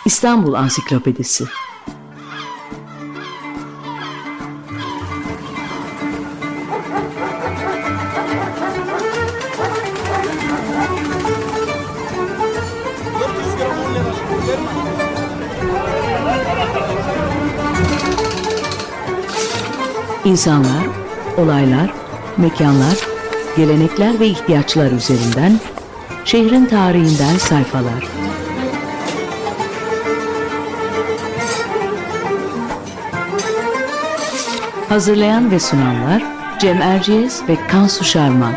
İstanbul Ansiklopedisi. İnsanlar, olaylar, mekanlar, gelenekler ve ihtiyaçlar üzerinden şehrin tarihinden sayfalar. Hazırlayan ve sunanlar Cem Erciyes ve Kansu Şarman.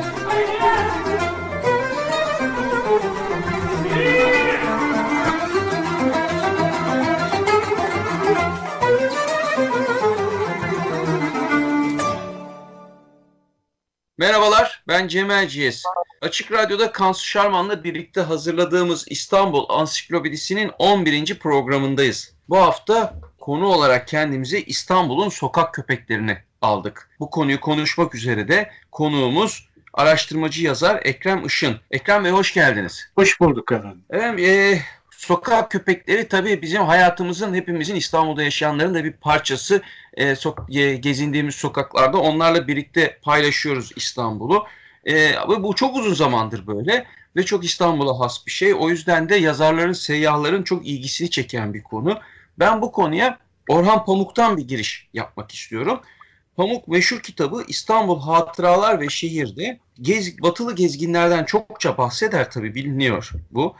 Merhabalar, ben Cem Erciyes. Açık Radyo'da Kansu Şarman'la birlikte hazırladığımız İstanbul Ansiklopedisi'nin 11. programındayız. Bu hafta konu olarak kendimize İstanbul'un sokak köpeklerini aldık. Bu konuyu konuşmak üzere de konuğumuz araştırmacı yazar Ekrem Işın. Ekrem Bey hoş geldiniz. Hoş bulduk efendim. Evet, sokak köpekleri tabii bizim hayatımızın, hepimizin, İstanbul'da yaşayanların da bir parçası. Gezindiğimiz sokaklarda onlarla birlikte paylaşıyoruz İstanbul'u. Bu çok uzun zamandır böyle ve çok İstanbul'a has bir şey. O yüzden de yazarların, seyyahların çok ilgisini çeken bir konu. Ben bu konuya Orhan Pamuk'tan bir giriş yapmak istiyorum. Pamuk meşhur kitabı İstanbul Hatıralar ve Şehir'de batılı gezginlerden çokça bahseder, tabii biliniyor bu.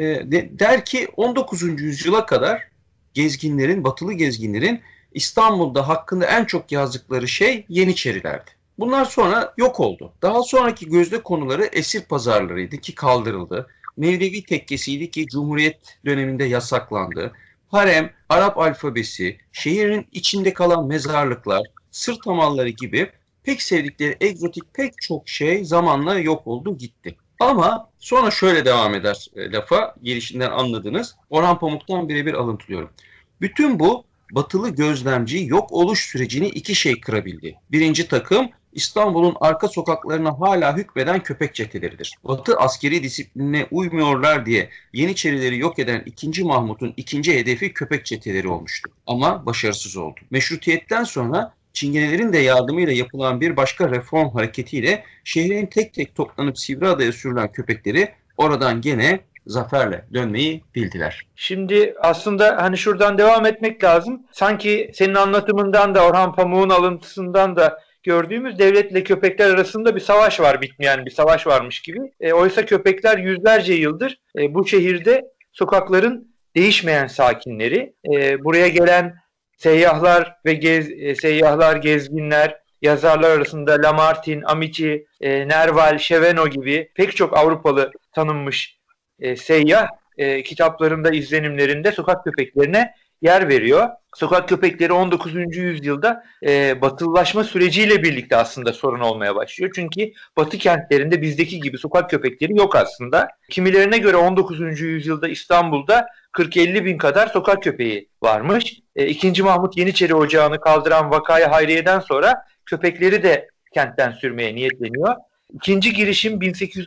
Der ki 19. yüzyıla kadar batılı gezginlerin İstanbul'da hakkında en çok yazdıkları şey Yeniçerilerdi. Bunlar sonra yok oldu. Daha sonraki gözde konuları esir pazarlarıydı ki kaldırıldı. Mevlevi tekkesiydi ki Cumhuriyet döneminde yasaklandı. Harem, Arap alfabesi, şehrin içinde kalan mezarlıklar, sırt hamalları gibi pek sevdikleri egzotik pek çok şey zamanla yok oldu gitti. Ama sonra şöyle devam eder lafa, gelişinden anladınız. Orhan Pamuk'tan birebir alıntılıyorum. Bütün bu batılı gözlemci yok oluş sürecini iki şey kırabildi. Birinci takım, İstanbul'un arka sokaklarına hala hükmeden köpek çeteleridir. Batı askeri disiplinine uymuyorlar diye Yeniçerileri yok eden 2. Mahmut'un ikinci hedefi köpek çeteleri olmuştu. Ama başarısız oldu. Meşrutiyetten sonra Çingenelerin de yardımıyla yapılan bir başka reform hareketiyle şehrin tek tek toplanıp Sivriada'ya sürülen köpekleri oradan gene zaferle dönmeyi bildiler. Şimdi aslında hani şuradan devam etmek lazım. Sanki senin anlatımından da Orhan Pamuk'un alıntısından da gördüğümüz devletle köpekler arasında bir savaş var, bitmeyen bir savaş varmış gibi. Oysa köpekler yüzlerce yıldır bu şehirde sokakların değişmeyen sakinleri. Buraya gelen seyyahlar ve gezginler, yazarlar arasında Lamartine, Amici, Nerval, Cheveno gibi pek çok Avrupalı tanınmış seyyah kitaplarında, izlenimlerinde sokak köpeklerine yer veriyor. Sokak köpekleri 19. yüzyılda batılılaşma süreciyle birlikte aslında sorun olmaya başlıyor. Çünkü batı kentlerinde bizdeki gibi sokak köpekleri yok aslında. Kimilerine göre 19. yüzyılda İstanbul'da 40-50 bin kadar sokak köpeği varmış. 2. Mahmut Yeniçeri Ocağı'nı kaldıran Vakayı Hayriye'den sonra köpekleri de kentten sürmeye niyetleniyor. İkinci girişim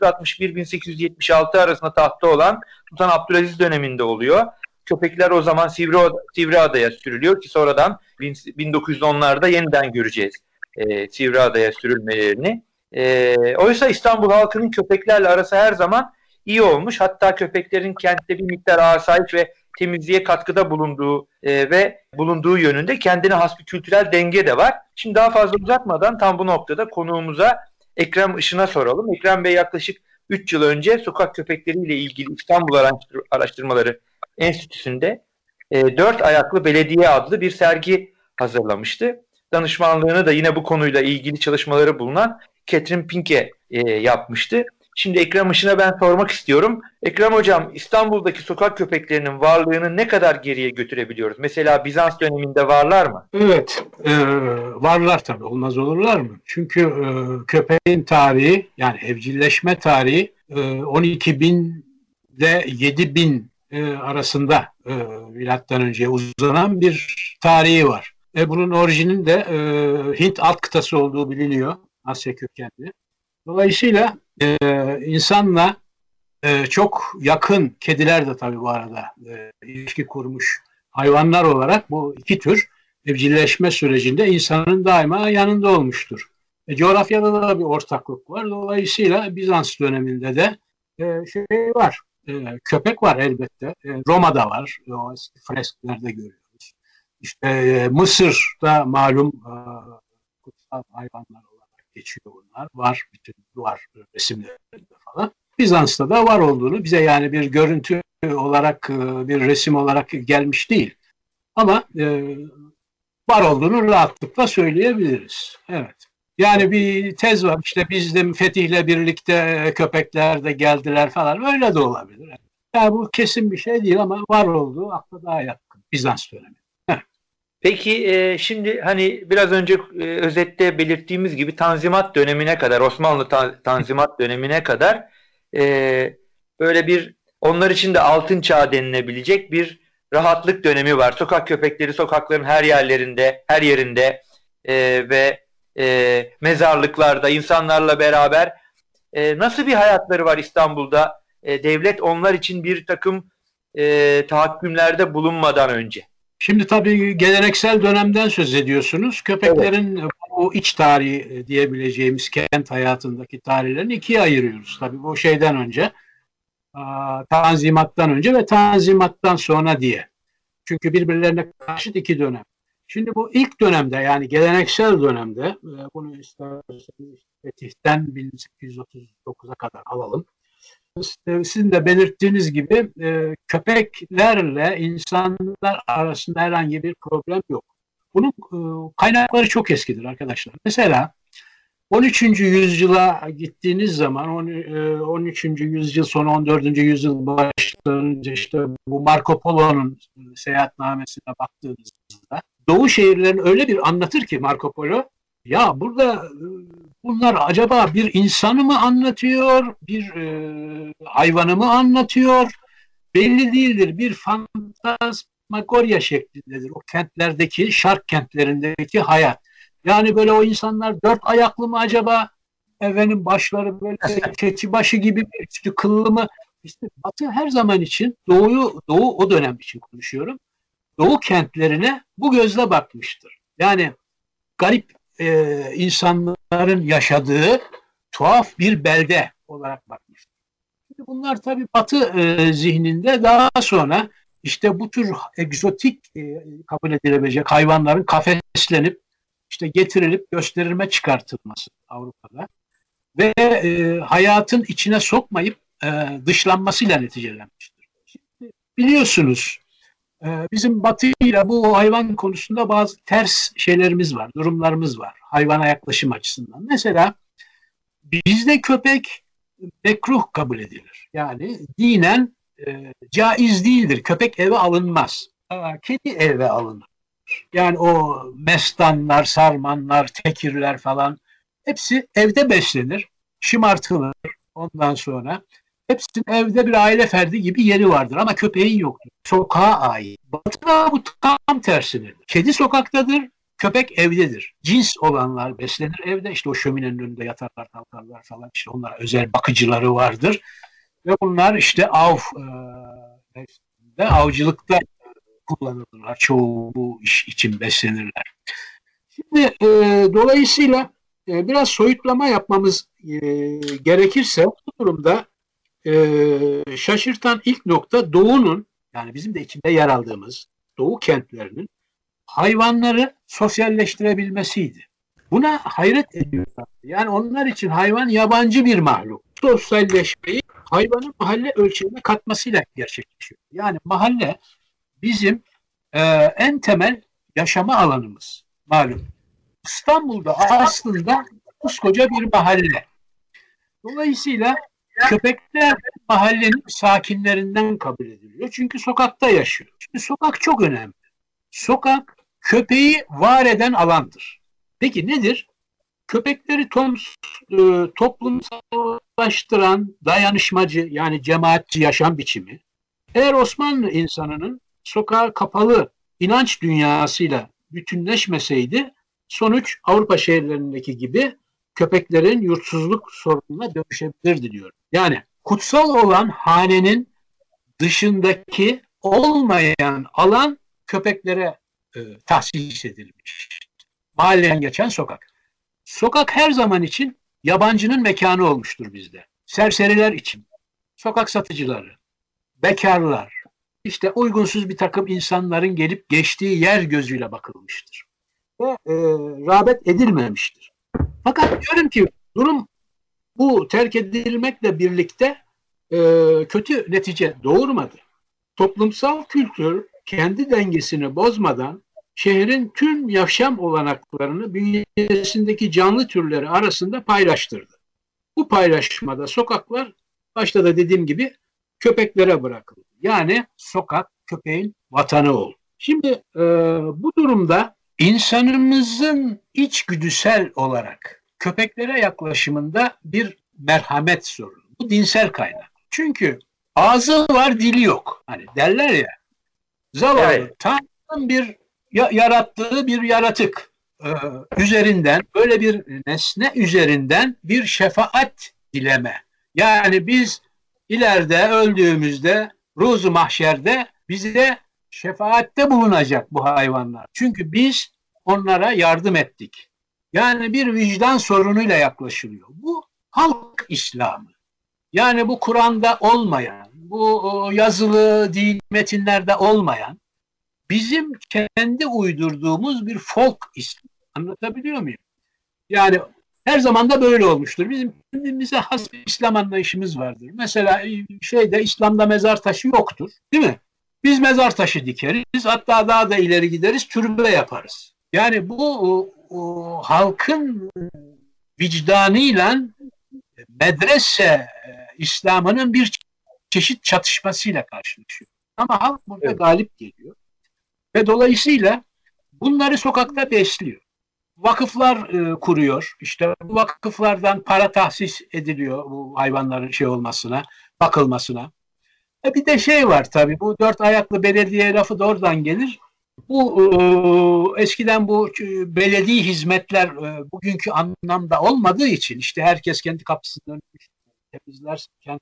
1861-1876 arasında tahtta olan Sultan Abdülaziz döneminde oluyor. Köpekler o zaman Sivriada'ya sürülüyor ki sonradan 1910'larda yeniden göreceğiz Sivriada'ya sürülmelerini. Oysa İstanbul halkının köpeklerle arası her zaman iyi olmuş. Hatta köpeklerin kentte bir miktar asayiş ve temizliğe katkıda bulunduğu yönünde kendine has bir kültürel denge de var. Şimdi daha fazla uzatmadan tam bu noktada konuğumuza Ekrem Işın'a soralım. Ekrem Bey yaklaşık 3 yıl önce sokak köpekleriyle ilgili İstanbul Araştırmaları Enstitüsü'nde 4 ayaklı belediye adlı bir sergi hazırlamıştı. Danışmanlığını da yine bu konuyla ilgili çalışmaları bulunan Catherine Pinke yapmıştı. Şimdi Ekrem Işın'a ben sormak istiyorum. Ekrem Hocam, İstanbul'daki sokak köpeklerinin varlığını ne kadar geriye götürebiliyoruz? Mesela Bizans döneminde varlar mı? Evet, varlar tabii. Olmaz olurlar mı? Çünkü köpeğin tarihi, yani evcilleşme tarihi 12 bin ile 7 bin arasında milattan önce uzanan bir tarihi var. Bunun orijinin de Hint alt kıtası olduğu biliniyor. Asya kökenli. Dolayısıyla insanla çok yakın, kediler de tabii bu arada ilişki kurmuş hayvanlar olarak bu iki tür evcilleşme sürecinde insanın daima yanında olmuştur. Coğrafyada da bir ortaklık var. Dolayısıyla Bizans döneminde de şey var. Köpek var elbette. Roma'da var. O eski fresklerde görüyoruz. İşte Mısır'da malum kutsal hayvanlar olarak geçiyor bunlar. Var. Bütün duvar resimlerinde falan. Bizans'ta da var olduğunu bize yani bir görüntü olarak, bir resim olarak gelmiş değil. Ama var olduğunu rahatlıkla söyleyebiliriz. Evet. Yani bir tez var. İşte bizim Fetih'le birlikte köpekler de geldiler falan. Öyle de olabilir. Yani bu kesin bir şey değil ama var olduğu akla daha yakın. Bizans dönemi. Peki şimdi hani biraz önce özette belirttiğimiz gibi Tanzimat dönemine kadar, Osmanlı Tanzimat dönemine kadar böyle bir onlar için de altın çağ denilebilecek bir rahatlık dönemi var. Sokak köpekleri sokakların her yerinde ve mezarlıklarda insanlarla beraber nasıl bir hayatları var İstanbul'da? Devlet onlar için bir takım tahakkümlerde bulunmadan önce. Şimdi tabii geleneksel dönemden söz ediyorsunuz. Köpeklerin o iç tarihi diyebileceğimiz kent hayatındaki tarihlerini ikiye ayırıyoruz. Tabii bu şeyden önce, Tanzimat'tan önce ve Tanzimat'tan sonra diye. Çünkü birbirlerine karşıt iki dönem. Şimdi bu ilk dönemde yani geleneksel dönemde bunu isterseniz Fetih'ten 1839'a kadar alalım. Sizin de belirttiğiniz gibi köpeklerle insanlar arasında herhangi bir problem yok. Bunun kaynakları çok eskidir arkadaşlar. Mesela 13. yüzyıla gittiğiniz zaman 13. yüzyıl sonu 14. yüzyıl başlarında işte bu Marco Polo'nun seyahatnamesine baktığınızda Doğu şehirlerini öyle bir anlatır ki Marco Polo, ya burada bunlar acaba bir insanı mı anlatıyor, bir hayvanı mı anlatıyor? Belli değildir. Bir fantasmagorya şeklindedir. O kentlerdeki, şark kentlerindeki hayat. Yani böyle o insanlar dört ayaklı mı acaba? Efendim başları böyle keçi başı gibi bir üstü kıllı mı? İşte Batı her zaman için Doğu o dönem için konuşuyorum. Doğu kentlerine bu gözle bakmıştır. Yani garip insanların yaşadığı tuhaf bir belde olarak bakmıştır. Şimdi bunlar tabii Batı zihninde daha sonra işte bu tür egzotik kabul edilebilecek hayvanların kafeslenip işte getirilip gösterilme çıkartılması Avrupa'da ve hayatın içine sokmayıp dışlanmasıyla neticelenmiştir. Şimdi biliyorsunuz bizim Batı'yla bu hayvan konusunda bazı ters şeylerimiz var, durumlarımız var hayvana yaklaşım açısından. Mesela bizde köpek mekruh kabul edilir. Yani dinen caiz değildir. Köpek eve alınmaz. Kedi eve alınır. Yani o mestanlar, sarmanlar, tekirler falan hepsi evde beslenir, şımartılır ondan sonra. Hepsinin evde bir aile ferdi gibi yeri vardır ama köpeğin yoktur. Sokağa ait. Batı'da bu tam tersidir. Kedi sokaktadır, köpek evdedir. Cins olanlar beslenir evde. İşte o şöminenin önünde yatarlar, kalkarlar falan. İşte onlara özel bakıcıları vardır. Ve bunlar işte avcılıkta kullanılırlar. Çoğu bu iş için beslenirler. Şimdi dolayısıyla biraz soyutlama yapmamız gerekirse bu durumda şaşırtan ilk nokta Doğu'nun, yani bizim de içinde yer aldığımız Doğu kentlerinin hayvanları sosyalleştirebilmesiydi. Buna hayret ediyorlar. Yani onlar için hayvan yabancı bir mahluk. Sosyalleşmeyi hayvanın mahalle ölçeğine katmasıyla gerçekleşiyor. Yani mahalle bizim en temel yaşama alanımız. Malum. İstanbul'da aslında koskoca bir mahalle. Dolayısıyla köpekler mahallenin sakinlerinden kabul ediliyor. Çünkü sokakta yaşıyor. Şimdi sokak çok önemli. Sokak köpeği var eden alandır. Peki nedir? Köpekleri toplumsallaştıran dayanışmacı yani cemaatçi yaşam biçimi. Eğer Osmanlı insanının sokağa kapalı inanç dünyasıyla bütünleşmeseydi sonuç Avrupa şehirlerindeki gibi köpeklerin yurtsuzluk sorununa dönüşebilirdi diyorum. Yani kutsal olan hanenin dışındaki olmayan alan köpeklere tahsis edilmiş. Mahalleden geçen sokak. Sokak her zaman için yabancının mekanı olmuştur bizde. Serseriler için, sokak satıcıları, bekarlar, işte uygunsuz bir takım insanların gelip geçtiği yer gözüyle bakılmıştır. Ve rağbet edilmemiştir. Fakat diyorum ki durum bu terk edilmekle birlikte kötü netice doğurmadı. Toplumsal kültür kendi dengesini bozmadan şehrin tüm yaşam olanaklarını bünyesindeki canlı türleri arasında paylaştırdı. Bu paylaşmada sokaklar başta da dediğim gibi köpeklere bırakıldı. Yani sokak köpeğin vatanı oldu. Şimdi bu durumda insanımızın içgüdüsel olarak köpeklere yaklaşımında bir merhamet sorunu. Bu dinsel kaynak. Çünkü ağzı var, dili yok. Hani derler ya, zavallı, evet. Tanrı'nın bir yarattığı bir yaratık üzerinden, böyle bir nesne üzerinden bir şefaat dileme. Yani biz ileride öldüğümüzde ruzu mahşerde bize şefaatte bulunacak bu hayvanlar. Çünkü biz onlara yardım ettik. Yani bir vicdan sorunuyla yaklaşılıyor. Bu halk İslamı. Yani bu Kur'an'da olmayan, bu yazılı dini metinlerde olmayan, bizim kendi uydurduğumuz bir folk İslam. Anlatabiliyor muyum? Yani her zaman da böyle olmuştur. Bizim kendimize has bir İslam anlayışımız vardır. Mesela İslam'da mezar taşı yoktur. Değil mi? Biz mezar taşı dikeriz. Hatta daha da ileri gideriz. Türbe yaparız. Yani bu halkın vicdanıyla medrese İslam'ının bir çeşit çatışmasıyla karşılaşıyor. Ama halk burada galip geliyor. Ve dolayısıyla bunları sokakta besliyor. Vakıflar kuruyor. İşte bu vakıflardan para tahsis ediliyor bu hayvanların olmasına, bakılmasına. Bir de var tabii, bu dört ayaklı belediye lafı da oradan gelir. Bu eskiden bu belediye hizmetler bugünkü anlamda olmadığı için işte herkes kendi kapısını önmüş, temizler, kendi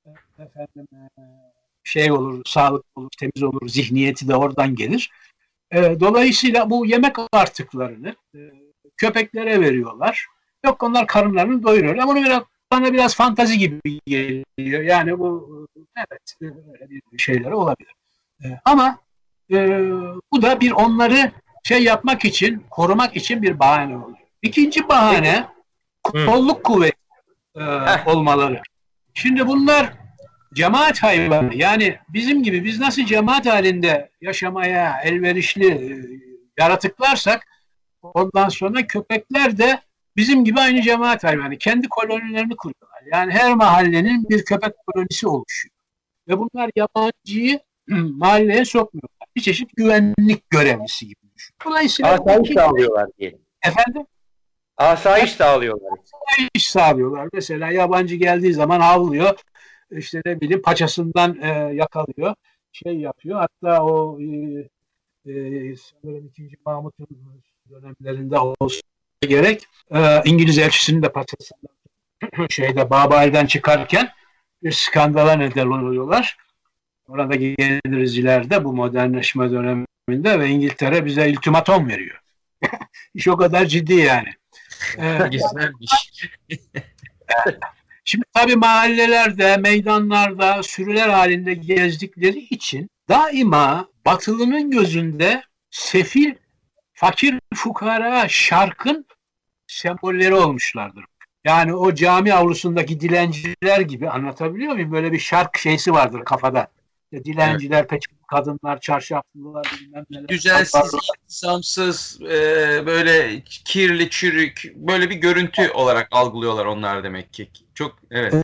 olur, sağlık olur, temiz olur, zihniyeti de oradan gelir. Dolayısıyla bu yemek artıklarını köpeklere veriyorlar. Yok, onlar karınlarını doyuruyor. Ama bana biraz fantazi gibi geliyor. Yani bu evet öyle bir şeyleri olabilir. Ama bu da bir onları yapmak için, korumak için bir bahane oluyor. İkinci bahane kolluk kuvveti olmaları. Şimdi bunlar cemaat hayvanı. Yani bizim gibi, biz nasıl cemaat halinde yaşamaya elverişli yaratıklarsak, ondan sonra köpekler de bizim gibi aynı cemaat hayvanı. Kendi kolonilerini kuruyorlar. Yani her mahallenin bir köpek kolonisi oluşuyor. Ve bunlar yabancıyı mahalleye sokmuyorlar. Bir çeşit güvenlik görevlisi gibi düşün. Dolayısıyla asayiş sağlıyorlar diyelim. Efendim? Asayiş sağlıyorlar. Asayiş sağlıyorlar. Mesela yabancı geldiği zaman havlıyor. İşte ne bileyim paçasından yakalıyor. Yapıyor. Hatta o sanırım 2. Mahmut'un dönemlerinde olsa gerek İngiliz elçisinin de paçasından Babali'den çıkarken bir skandala neden oluyorlar. Orada geliriz ileride bu modernleşme döneminde ve İngiltere bize ultimatom veriyor. İş o kadar ciddi yani. Güzelmiş. Şimdi tabii mahallelerde, meydanlarda sürüler halinde gezdikleri için daima Batılı'nın gözünde sefil, fakir, fukara, şarkın sembolleri olmuşlardır. Yani o cami avlusundaki dilenciler gibi, anlatabiliyor muyum? Böyle bir şark vardır kafada. Dilenciler, peçeli kadınlar, çarşaflılar, bilmem neler. Düzensiz, insansız, böyle kirli, çürük, böyle bir görüntü olarak algılıyorlar onlar demek ki. Çok, evet.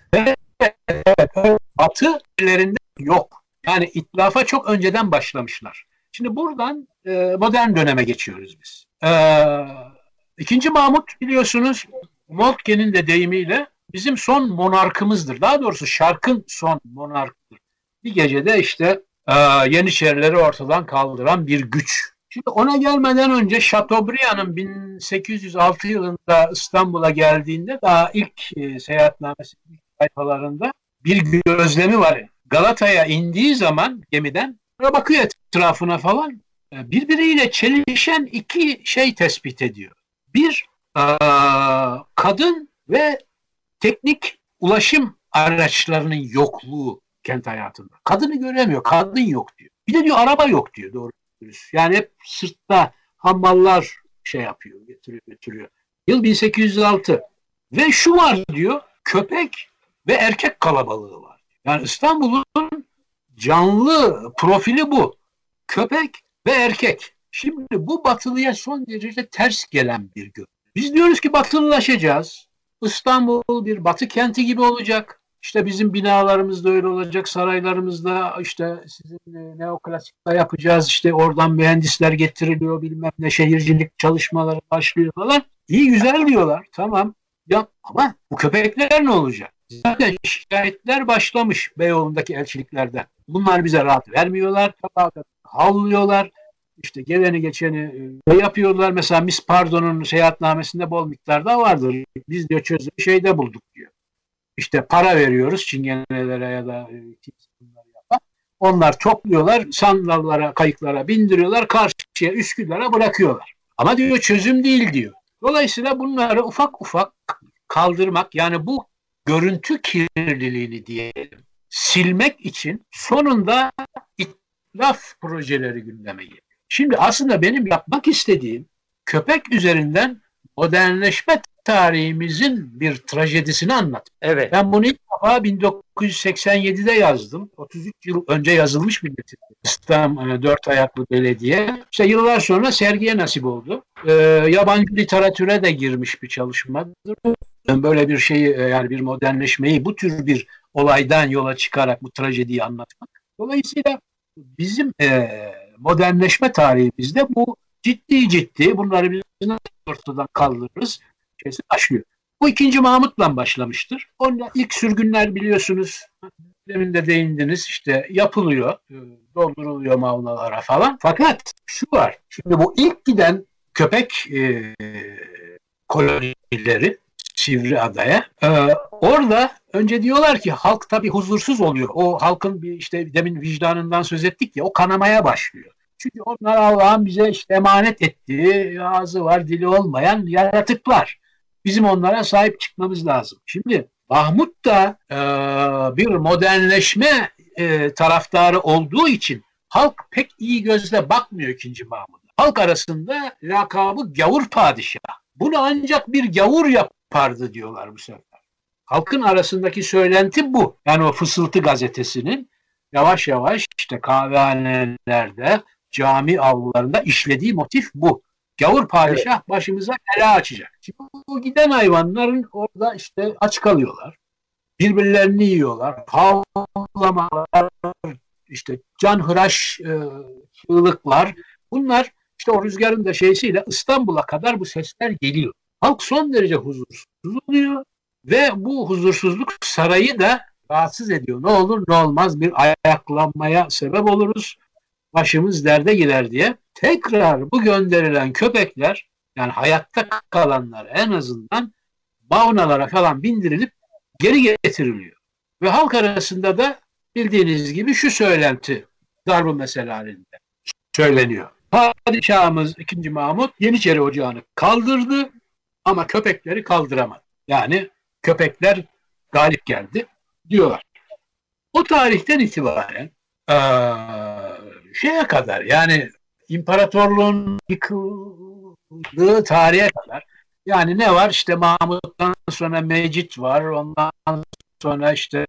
Batı ellerinde yok. Yani itlafa çok önceden başlamışlar. Şimdi buradan modern döneme geçiyoruz biz. 2. Mahmut biliyorsunuz, Moltke'nin de deyimiyle bizim son monarkımızdır. Daha doğrusu şarkın son monarkıdır. Bir gecede işte Yeniçerileri ortadan kaldıran bir güç. Şimdi ona gelmeden önce Chateaubriand'ın 1806 yılında İstanbul'a geldiğinde daha ilk seyahatnamesi sayfalarında bir gözlemi var. Galata'ya indiği zaman gemiden bakıyor etrafına falan. Birbiriyle çelişen iki şey tespit ediyor. Bir, kadın ve teknik ulaşım araçlarının yokluğu kent hayatında. Kadını göremiyor, kadın yok diyor. Bir de diyor araba yok diyor doğru. Yani hep sırtta hammallar şey yapıyor, götürüyor. Yıl 1806 ve şu var diyor, köpek ve erkek kalabalığı var. Yani İstanbul'un canlı profili bu. Köpek ve erkek. Şimdi bu batılıya son derece ters gelen bir görüntü. Biz diyoruz ki batılılaşacağız. İstanbul bir batı kenti gibi olacak. İşte bizim binalarımız da öyle olacak, saraylarımızda işte sizin neoklasikte yapacağız. İşte oradan mühendisler getiriliyor, bilmem ne şehircilik çalışmaları başlıyor falan. İyi güzel diyorlar, tamam. Ya ama bu köpekler ne olacak? Zaten şikayetler başlamış Beyoğlu'ndaki elçiliklerden. Bunlar bize rahat vermiyorlar, havlıyorlar. İşte geleni geçeni yapıyorlar. Mesela Miss Pardon'un seyahatnamesinde bol miktarda vardır. Biz diyor çözümü şeyde bulduk diyor. İşte para veriyoruz çingenelere ya da onlar topluyorlar, sandallara, kayıklara bindiriyorlar, karşıya Üsküdar'a bırakıyorlar. Ama diyor çözüm değil diyor. Dolayısıyla bunları ufak ufak kaldırmak, yani bu görüntü kirliliğini diyelim, silmek için sonunda itlaf projeleri gündeme geliyor. Şimdi aslında benim yapmak istediğim köpek üzerinden modernleşme tarihimizin bir trajedisini anlatmak. Evet. Ben bunu ilk defa 1987'de yazdım. 33 yıl önce yazılmış bir metin. İstanbul Dört Ayaklı Belediye. İşte yıllar sonra sergiye nasip oldu. Yabancı literatüre de girmiş bir çalışmadır. Böyle bir şeyi, yani bir modernleşmeyi bu tür bir olaydan yola çıkarak bu trajediyi anlatmak. Dolayısıyla bizim modernleşme tarihimizde bu ciddi bunları biz ortadan kaldırırız başlıyor. Bu 2. Mahmut'la başlamıştır. Onunla ilk sürgünler biliyorsunuz, demin de değindiniz, işte yapılıyor, dolduruluyor mavnalara falan. Fakat şu var, şimdi bu ilk giden köpek kolonileri Sivriada'ya, orada önce diyorlar ki halk tabii huzursuz oluyor. O halkın bir işte demin vicdanından söz ettik ya, o kanamaya başlıyor. Çünkü onlar Allah'ın bize işte emanet ettiği, ağzı var dili olmayan yaratıklar. Bizim onlara sahip çıkmamız lazım. Şimdi Mahmut da bir modernleşme taraftarı olduğu için halk pek iyi gözle bakmıyor 2. Mahmut'a. Halk arasında lakabı gavur padişah. Bunu ancak bir gavur yapardı diyorlar bu sefer. Halkın arasındaki söylenti bu. Yani o Fısıltı gazetesinin yavaş yavaş işte kahvehanelerde, cami avlularında işlediği motif bu. Gavur padişah başımıza bela açacak. Şimdi bu giden hayvanların orada işte aç kalıyorlar. Birbirlerini yiyorlar. Havlamalar, işte canhıraş çığlıklar. Bunlar işte o rüzgarın da şeysiyle İstanbul'a kadar bu sesler geliyor. Halk son derece huzursuz oluyor ve bu huzursuzluk sarayı da rahatsız ediyor. Ne olur ne olmaz bir ayaklanmaya sebep oluruz. Başımız derde girer diye. Tekrar bu gönderilen köpekler, yani hayatta kalanlar en azından mavnalara falan bindirilip geri getiriliyor. Ve halk arasında da bildiğiniz gibi şu söylenti darbu mesele halinde söyleniyor. Padişahımız 2. Mahmut Yeniçeri Ocağı'nı kaldırdı ama köpekleri kaldıramadı. Yani köpekler galip geldi diyorlar. O tarihten itibaren şeye kadar, yani imparatorluğun yıkıldığı tarihe kadar, yani ne var? İşte Mahmut'tan sonra Mecit var, ondan sonra işte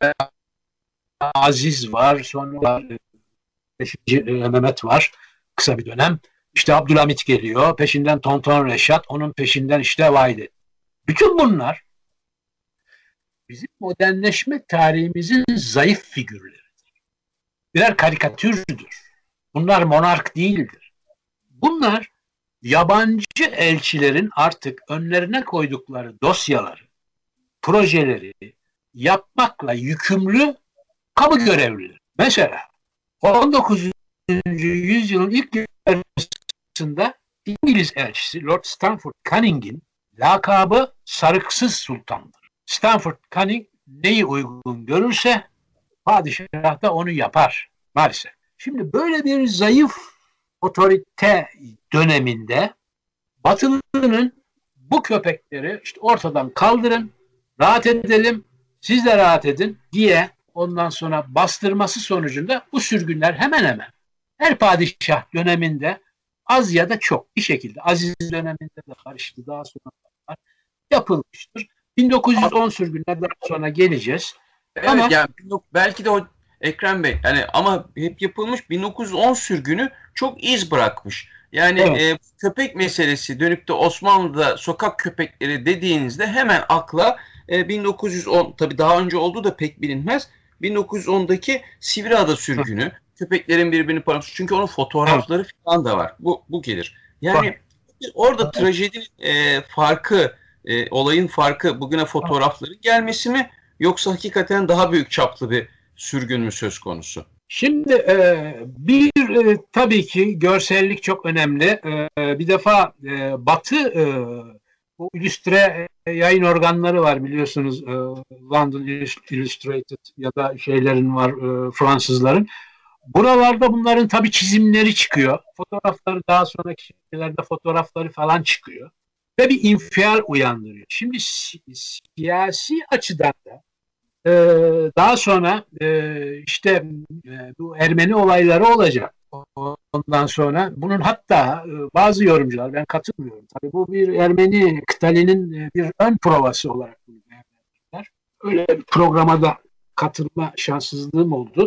Aziz var, sonra 5. Mehmet var, kısa bir dönem. İşte Abdülhamit geliyor, peşinden Tonton Reşat, onun peşinden işte Vahidi. Bütün bunlar bizim modernleşme tarihimizin zayıf figürleridir. Birer karikatürdür. Bunlar monark değildir. Bunlar yabancı elçilerin artık önlerine koydukları dosyaları, projeleri yapmakla yükümlü kamu görevlileri. Mesela 19. yüzyılın ilk yarısında İngiliz elçisi Lord Stanford Canning'in lakabı Sarıksız Sultan'dır. Stanford Canning neyi uygun görürse padişah da onu yapar maalesef. Şimdi böyle bir zayıf otorite döneminde Batılı'nın bu köpekleri işte ortadan kaldırın, rahat edelim, siz de rahat edin diye ondan sonra bastırması sonucunda bu sürgünler hemen hemen her padişah döneminde az ya da çok bir şekilde, Aziz döneminde de var, işte daha sonra var, yapılmıştır. 1910 sürgünlerden sonra geleceğiz. Evet, ama yani belki de o Ekrem Bey, yani ama hep yapılmış 1910 sürgünü çok iz bırakmış. Yani evet. Köpek meselesi dönüp de Osmanlı'da sokak köpekleri dediğinizde hemen akla 1910, tabii daha önce olduğu da pek bilinmez, 1910'daki Sivriada sürgünü, köpeklerin birbirini parası, çünkü onun fotoğrafları falan da var. Bu gelir. Yani orada trajedinin farkı, olayın farkı bugüne fotoğrafların gelmesi mi, yoksa hakikaten daha büyük çaplı bir sürgün mü söz konusu? Şimdi tabii ki görsellik çok önemli. Bir defa Batı bu illüstre yayın organları var biliyorsunuz. London Illustrated ya da şeylerin var, Fransızların. Buralarda bunların tabii çizimleri çıkıyor. Fotoğrafları, daha sonraki şeylerde fotoğrafları falan çıkıyor. Ve bir infial uyandırıyor. Şimdi siyasi açıdan da daha sonra işte bu Ermeni olayları olacak. Ondan sonra bunun hatta bazı yorumcular, ben katılmıyorum. Tabii bu bir Ermeni kıtalinin bir ön provası olarak değerlendirirler. Öyle bir programa da katılma şanssızlığım oldu.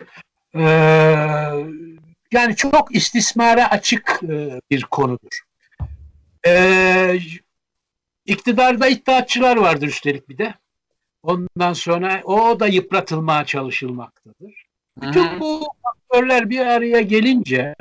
Yani çok istismara açık bir konudur. İktidarda iddiatçılar vardır üstelik bir de. Ondan sonra o da yıpratılmaya çalışılmaktadır. Bütün bu faktörler bir araya gelince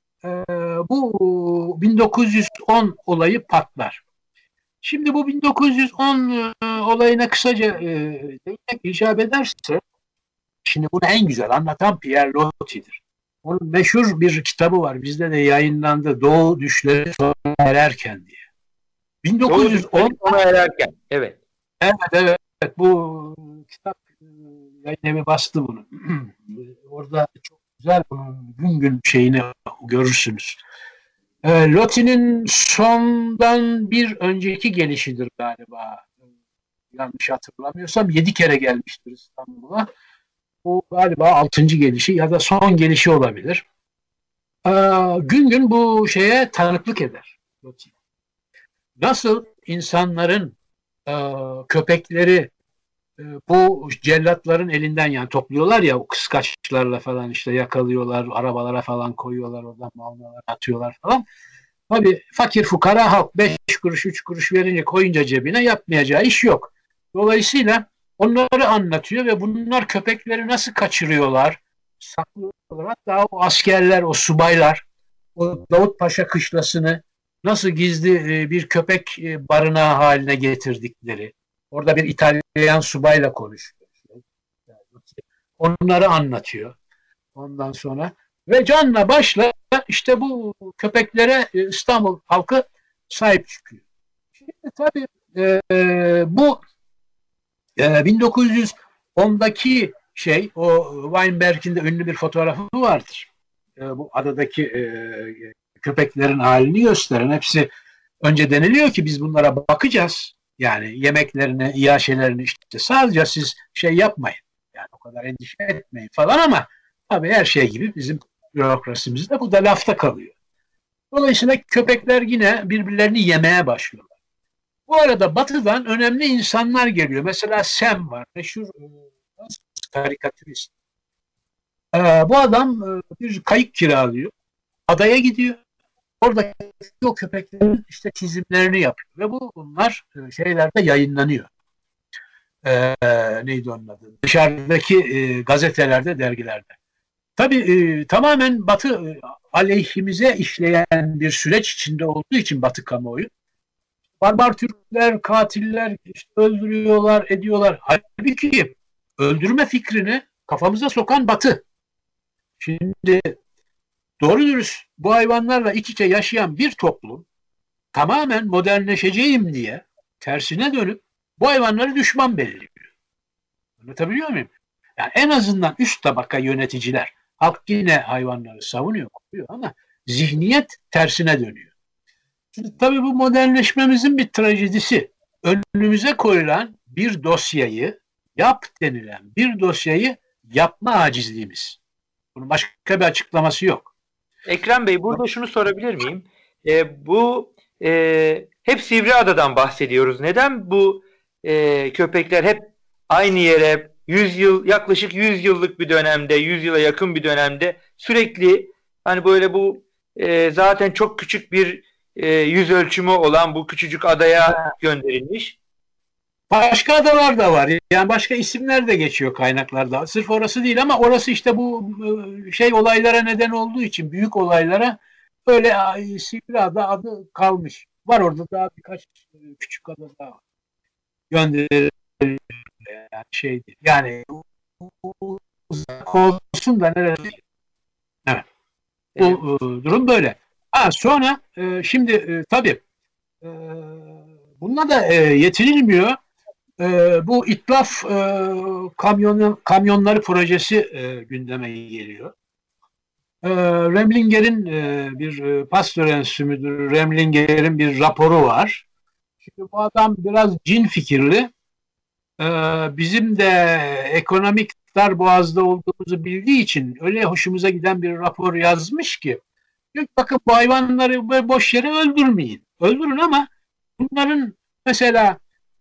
bu 1910 olayı patlar. Şimdi bu 1910 olayına kısaca değinmek icap ederse, şimdi bunu en güzel anlatan Pierre Loti'dir. Onun meşhur bir kitabı var. Bizde de yayınlandı. Doğu Düşleri Sona Ererken diye. 1910 Sona Ererken. Evet. Evet. Bu kitap yayın evi bastı bunu. Orada çok güzel bunun gün şeyini görürsünüz. Loti'nin sondan bir önceki gelişidir galiba. Yanlış hatırlamıyorsam 7 kere gelmiştir İstanbul'a. Bu galiba 6. gelişi ya da son gelişi olabilir. Gün gün bu şeye tanıklık eder Loti. Nasıl insanların köpekleri bu cellatların elinden, yani topluyorlar ya, o kıskaçlarla falan işte yakalıyorlar, arabalara falan koyuyorlar, oradan malları atıyorlar falan. Tabii fakir fukara halk 5 kuruş 3 kuruş verince, koyunca cebine, yapmayacağı iş yok. Dolayısıyla onları anlatıyor ve bunlar köpekleri nasıl kaçırıyorlar, saklıyorlar. Hatta o askerler, o subaylar o Davut Paşa kışlasını nasıl gizli bir köpek barınağı haline getirdikleri. Orada bir İtalyan subayla konuşuyor. Onları anlatıyor. Ondan sonra ve canla başla işte bu köpeklere İstanbul halkı sahip çıkıyor. Şimdi tabii bu 1910'daki şey, o Weinberg'in de ünlü bir fotoğrafı vardır. Bu adadaki köpeklerin halini gösteren, hepsi önce deniliyor ki biz bunlara bakacağız. Yani yemeklerini, iaşelerini işte sadece siz şey yapmayın. Yani o kadar endişe etmeyin falan, ama tabii her şey gibi bizim bürokrasimizde bu da lafta kalıyor. Dolayısıyla köpekler yine birbirlerini yemeye başlıyorlar. Bu arada Batı'dan önemli insanlar geliyor. Mesela Sam var, meşhur karikatürist. Bu adam bir kayık kiralıyor. Adaya gidiyor. Orada o köpeklerin işte çizimlerini yapıyor. Ve bunlar şeylerde yayınlanıyor. Neydi onun adı? Dışarıdaki gazetelerde, dergilerde. Tabii tamamen Batı aleyhimize işleyen bir süreç içinde olduğu için Batı kamuoyu. Barbar Türkler, katiller işte öldürüyorlar, ediyorlar. Halbuki öldürme fikrini kafamıza sokan Batı. Şimdi doğru dürüst bu hayvanlarla iç içe yaşayan bir toplum tamamen modernleşeceğim diye tersine dönüp bu hayvanları düşman belirliyor. Anlatabiliyor muyum? Yani en azından üst tabaka yöneticiler, halk yine hayvanları savunuyor, koruyor ama zihniyet tersine dönüyor. Şimdi tabii bu modernleşmemizin bir trajedisi. Önümüze koyulan bir dosyayı, yap denilen bir dosyayı yapma acizliğimiz. Bunun başka bir açıklaması yok. Ekrem Bey, burada şunu sorabilir miyim? Hep Sivriada'dan bahsediyoruz. Neden bu köpekler hep aynı yere yaklaşık 100 yıllık bir dönemde, 100 yıla yakın bir dönemde sürekli hani böyle bu zaten çok küçük bir yüz ölçümü olan bu küçücük adaya gönderilmiş? Başka adalar da var. Yani başka isimler de geçiyor kaynaklarda. Sırf orası değil ama orası işte bu olaylara neden olduğu için, büyük olaylara öyle Sivriada adı kalmış. Var orada daha birkaç küçük ada daha var. Gönderilmiş şeydi. Yani uzak olsun da neresi? Evet. Bu durum böyle. Sonra şimdi tabii bununla da yetinilmiyor. Bu itlaf kamyonları projesi gündeme geliyor. Remlinger'in bir Pasteur Enstitüsü müdürü Remlinger'in bir raporu var. Şimdi bu adam biraz cin fikirli. Bizim de ekonomik darboğazda olduğumuzu bildiği için öyle hoşumuza giden bir rapor yazmış ki bakın bu hayvanları boş yere öldürmeyin. Öldürün ama bunların mesela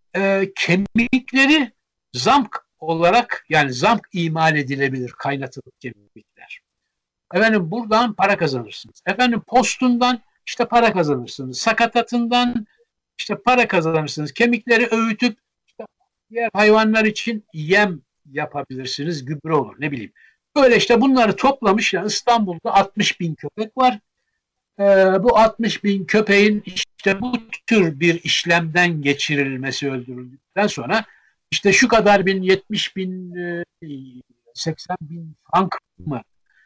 kemikleri zamk olarak, yani zamk imal edilebilir, kaynatılıp kemikler. Efendim buradan para kazanırsınız. Efendim postundan işte para kazanırsınız. Sakatatından işte para kazanırsınız. Kemikleri öğütüp işte diğer hayvanlar için yem yapabilirsiniz. Gübre olur, ne bileyim. Böyle işte bunları toplamış. Yani İstanbul'da 60 bin köpek var. Bu 60 bin köpeğin işte bu tür bir işlemden geçirilmesi, öldürüldükten sonra işte şu kadar bin, 70 bin, 80 bin frank mı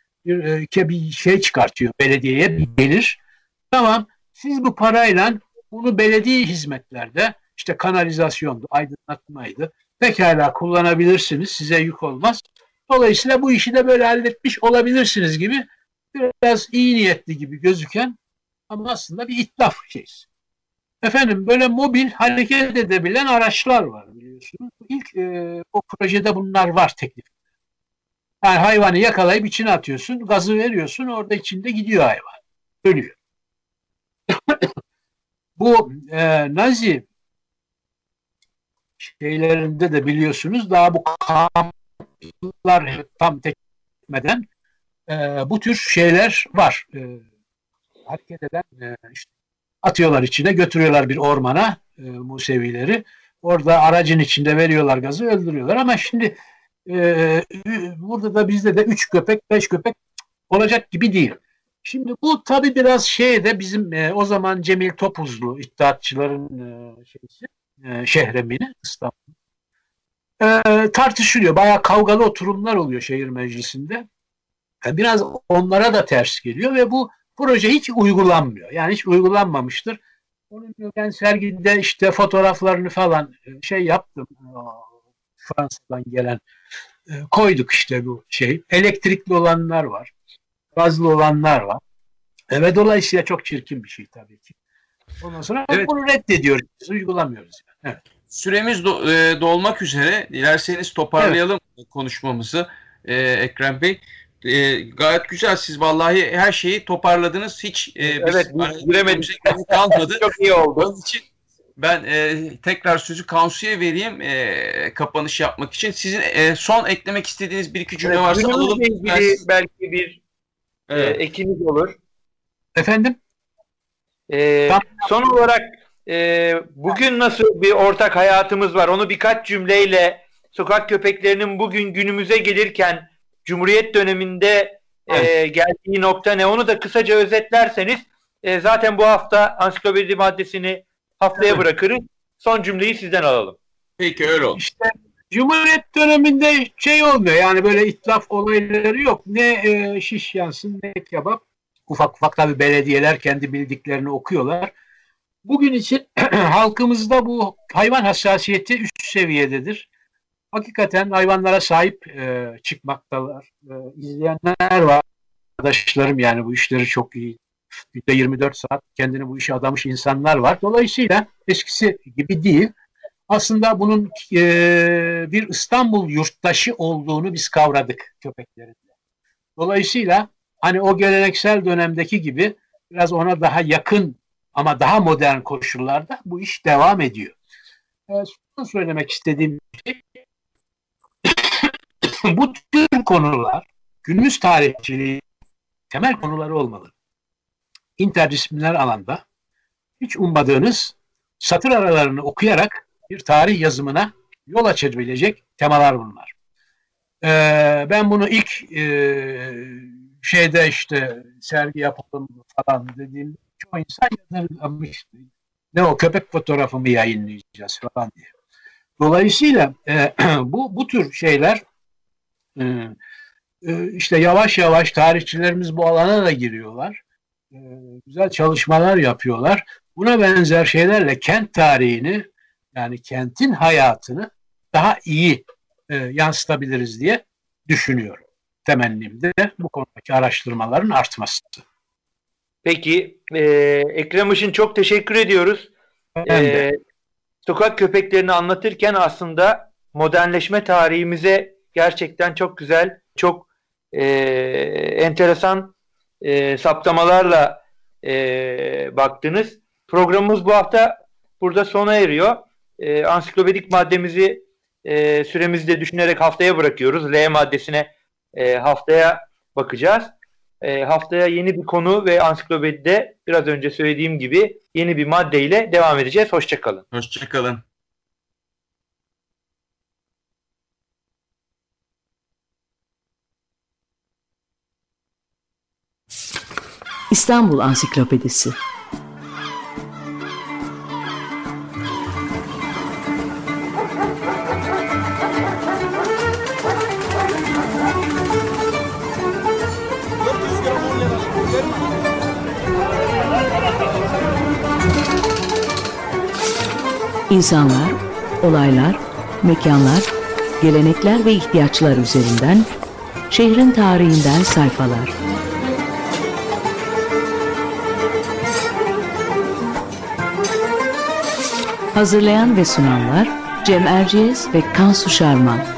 bir şey çıkartıyor belediyeye, bir gelir. Tamam, siz bu parayla bunu belediye hizmetlerde işte kanalizasyondu, aydınlatmaydı, pekala kullanabilirsiniz, size yük olmaz. Dolayısıyla bu işi de böyle halletmiş olabilirsiniz gibi biraz iyi niyetli gibi gözüken ama aslında bir itlaf şeysi. Efendim böyle mobil hareket edebilen araçlar var biliyorsunuz. İlk o projede bunlar var, teklif. Yani hayvanı yakalayıp içine atıyorsun, gazı veriyorsun, orada içinde gidiyor hayvan. Ölüyor. Bu Nazi şeylerinde de biliyorsunuz daha bu kamplar tam tekmeden bu tür şeyler var. Hareket eden işte atıyorlar içine, götürüyorlar bir ormana Musevileri. Orada aracın içinde veriyorlar gazı, öldürüyorlar. Ama şimdi burada da bizde de 3 köpek, 5 köpek olacak gibi değil. Şimdi bu tabii biraz şeyde bizim o zaman Cemil Topuzlu İttihatçıların şehremini İstanbul tartışılıyor. Bayağı kavgalı oturumlar oluyor şehir meclisinde. Biraz onlara da ters geliyor ve bu proje hiç uygulanmıyor. Yani hiç uygulanmamıştır. Onun ben sergide işte fotoğraflarını falan yaptım. Fransa'dan gelen koyduk işte bu şey. Elektrikli olanlar var. Gazlı olanlar var. Ve dolayısıyla çok çirkin bir şey tabii ki. Ondan sonra bunu reddediyoruz. Uygulamıyoruz. Yani. Evet. Süremiz dolmak üzere. Dilerseniz toparlayalım konuşmamızı Ekrem Bey. Gayet güzel. Siz vallahi her şeyi toparladınız. Hiç giremedik. Kalmadı. Çok iyi oldu. Onun için ben tekrar sözü Kansu'ya vereyim kapanış yapmak için. Sizin son eklemek istediğiniz bir iki cümle varsa alalım. Ilgili belki bir ekiniz olur. Efendim? Son olarak bugün nasıl bir ortak hayatımız var? Onu birkaç cümleyle sokak köpeklerinin bugün günümüze gelirken Cumhuriyet döneminde geldiği nokta ne? Onu da kısaca özetlerseniz zaten bu hafta ansiklopedi maddesini haftaya bırakırız. Son cümleyi sizden alalım. Peki öyle oldu. İşte Cumhuriyet döneminde olmuyor. Yani böyle itlaf olayları yok. Ne şiş yansın ne kebap. Ufak ufak tabii belediyeler kendi bildiklerini okuyorlar. Bugün için halkımızda bu hayvan hassasiyeti üst seviyededir. hakikaten hayvanlara sahip çıkmaktalar. İzleyenler var. Arkadaşlarım yani bu işleri çok iyi. Günde 24 saat kendini bu işe adamış insanlar var. Dolayısıyla eskisi gibi değil. Aslında bunun bir İstanbul yurttaşı olduğunu biz kavradık köpeklerin. Dolayısıyla hani o geleneksel dönemdeki gibi biraz ona daha yakın ama daha modern koşullarda bu iş devam ediyor. Son söylemek istediğim şey bu tür konular günümüz tarihçiliği temel konuları olmalı. İnterdisipliner alanda hiç ummadığınız satır aralarını okuyarak bir tarih yazımına yol açabilecek temalar bunlar. Ben bunu ilk şeyde işte sergi yapalım falan dediğim çoğu insan yazarlamıştı. Ne o köpek fotoğrafımı yayınlayacağız falan diye. Dolayısıyla bu tür şeyler işte yavaş yavaş tarihçilerimiz bu alana da giriyorlar. Güzel çalışmalar yapıyorlar. Buna benzer şeylerle kent tarihini yani kentin hayatını daha iyi yansıtabiliriz diye düşünüyorum. Temennim de bu konudaki araştırmaların artması. Peki Ekrem Işın çok teşekkür ediyoruz. Sokak köpeklerini anlatırken aslında modernleşme tarihimize gerçekten çok güzel, çok enteresan saptamalarla baktınız. Programımız bu hafta burada sona eriyor. Ansiklopedik maddemizi süremizi de düşünerek haftaya bırakıyoruz. L maddesine haftaya bakacağız. Haftaya yeni bir konu ve ansiklopedide biraz önce söylediğim gibi yeni bir maddeyle devam edeceğiz. Hoşçakalın. Hoşçakalın. İstanbul Ansiklopedisi. İnsanlar, olaylar, mekanlar, gelenekler ve ihtiyaçlar üzerinden şehrin tarihinden sayfalar. Hazırlayan ve sunanlar Cem Erciyes ve Kansu Şarman.